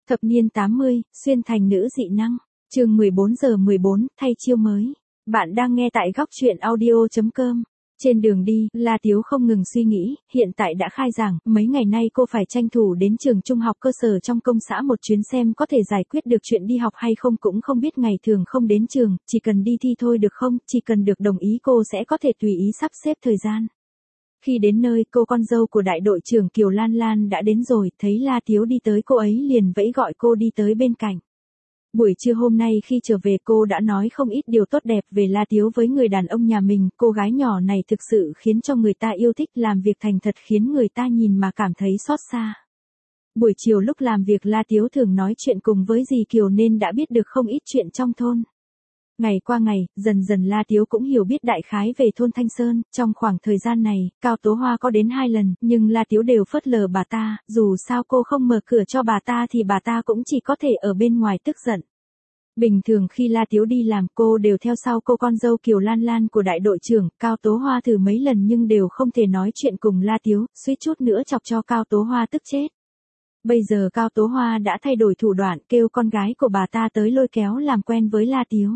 Thập niên 80, xuyên thành nữ dị năng. Chương 14:14, thay chiêu mới. Bạn đang nghe tại góc truyện audio.com. Trên đường đi, La Tiếu không ngừng suy nghĩ, hiện tại đã khai giảng, mấy ngày nay cô phải tranh thủ đến trường trung học cơ sở trong công xã một chuyến xem có thể giải quyết được chuyện đi học hay không, cũng không biết ngày thường không đến trường, chỉ cần đi thi thôi được không, chỉ cần được đồng ý cô sẽ có thể tùy ý sắp xếp thời gian. Khi đến nơi, cô con dâu của đại đội trưởng Kiều Lan Lan đã đến rồi, thấy La Tiếu đi tới cô ấy liền vẫy gọi cô đi tới bên cạnh. Buổi trưa hôm nay khi trở về cô đã nói không ít điều tốt đẹp về La Tiếu với người đàn ông nhà mình, cô gái nhỏ này thực sự khiến cho người ta yêu thích, làm việc thành thật khiến người ta nhìn mà cảm thấy xót xa. Buổi chiều lúc làm việc La Tiếu thường nói chuyện cùng với dì Kiều nên đã biết được không ít chuyện trong thôn. Ngày qua ngày, dần dần La Tiếu cũng hiểu biết đại khái về thôn Thanh Sơn, trong khoảng thời gian này, Cao Tố Hoa có đến 2 lần, nhưng La Tiếu đều phớt lờ bà ta, dù sao cô không mở cửa cho bà ta thì bà ta cũng chỉ có thể ở bên ngoài tức giận. Bình thường khi La Tiếu đi làm cô đều theo sau cô con dâu Kiều Lan Lan của đại đội trưởng, Cao Tố Hoa thử mấy lần nhưng đều không thể nói chuyện cùng La Tiếu, suýt chút nữa chọc cho Cao Tố Hoa tức chết. Bây giờ Cao Tố Hoa đã thay đổi thủ đoạn kêu con gái của bà ta tới lôi kéo làm quen với La Tiếu.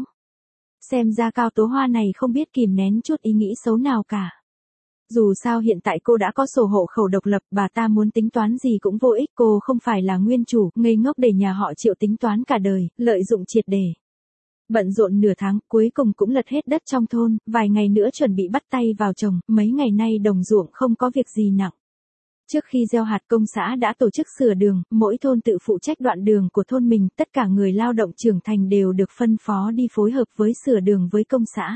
Xem ra Cao Tố Hoa này không biết kìm nén chút ý nghĩ xấu nào cả. Dù sao hiện tại cô đã có sổ hộ khẩu độc lập, bà ta muốn tính toán gì cũng vô ích, cô không phải là nguyên chủ, ngây ngốc để nhà họ Triệu tính toán cả đời, lợi dụng triệt để. Bận rộn nửa tháng, cuối cùng cũng lật hết đất trong thôn, vài ngày nữa chuẩn bị bắt tay vào trồng, mấy ngày nay đồng ruộng không có việc gì nặng. Trước khi gieo hạt công xã đã tổ chức sửa đường, mỗi thôn tự phụ trách đoạn đường của thôn mình, tất cả người lao động trưởng thành đều được phân phó đi phối hợp với sửa đường với công xã.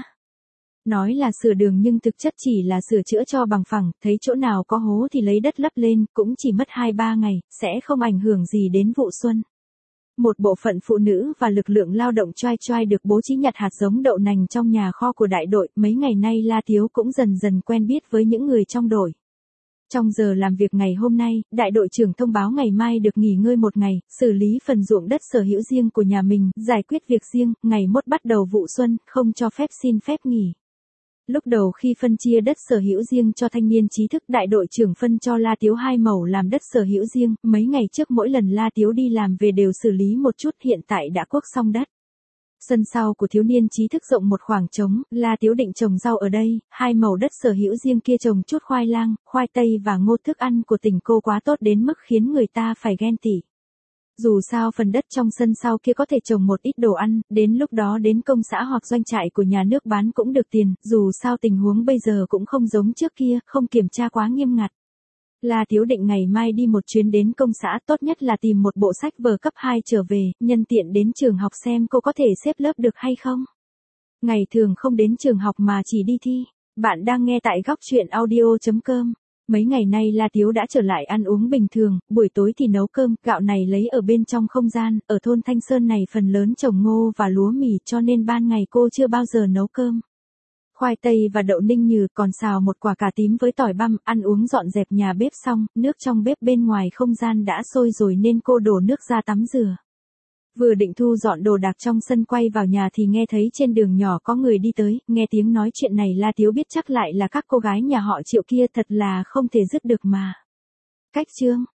Nói là sửa đường nhưng thực chất chỉ là sửa chữa cho bằng phẳng, thấy chỗ nào có hố thì lấy đất lấp lên, cũng chỉ mất 2-3 ngày, sẽ không ảnh hưởng gì đến vụ xuân. Một bộ phận phụ nữ và lực lượng lao động choai được bố trí nhặt hạt giống đậu nành trong nhà kho của đại đội, mấy ngày nay La Tiếu cũng dần dần quen biết với những người trong đội. Trong giờ làm việc ngày hôm nay, đại đội trưởng thông báo ngày mai được nghỉ ngơi một ngày, xử lý phần ruộng đất sở hữu riêng của nhà mình, giải quyết việc riêng, ngày mốt bắt đầu vụ xuân, không cho phép xin phép nghỉ. Lúc đầu khi phân chia đất sở hữu riêng cho thanh niên trí thức, đại đội trưởng phân cho La Tiếu 2 mẩu làm đất sở hữu riêng, mấy ngày trước mỗi lần La Tiếu đi làm về đều xử lý một chút, hiện tại đã cuốc xong đất. Sân sau của thiếu niên trí thức rộng một khoảng trống, La Tiếu định trồng rau ở đây, 2 mẩu đất sở hữu riêng kia trồng chút khoai lang, khoai tây và ngô, thức ăn của tỉnh cô quá tốt đến mức khiến người ta phải ghen tị. Dù sao phần đất trong sân sau kia có thể trồng một ít đồ ăn, đến lúc đó đến công xã hoặc doanh trại của nhà nước bán cũng được tiền, dù sao tình huống bây giờ cũng không giống trước kia, không kiểm tra quá nghiêm ngặt. La Tiếu định ngày mai đi một chuyến đến công xã, tốt nhất là tìm một bộ sách vở cấp 2 trở về, nhân tiện đến trường học xem cô có thể xếp lớp được hay không. Ngày thường không đến trường học mà chỉ đi thi. Bạn đang nghe tại góc truyện audio.com. Mấy ngày nay La Tiếu đã trở lại ăn uống bình thường, buổi tối thì nấu cơm, gạo này lấy ở bên trong không gian, ở thôn Thanh Sơn này phần lớn trồng ngô và lúa mì cho nên ban ngày cô chưa bao giờ nấu cơm. Khoai tây và đậu ninh nhừ, còn xào một quả cà tím với tỏi băm, ăn uống dọn dẹp nhà bếp xong, nước trong bếp bên ngoài không gian đã sôi rồi nên cô đổ nước ra tắm rửa. Vừa định thu dọn đồ đạc trong sân quay vào nhà thì nghe thấy trên đường nhỏ có người đi tới, nghe tiếng nói chuyện này La Tiếu biết chắc lại là các cô gái nhà họ Triệu kia, thật là không thể dứt được mà. Cách chương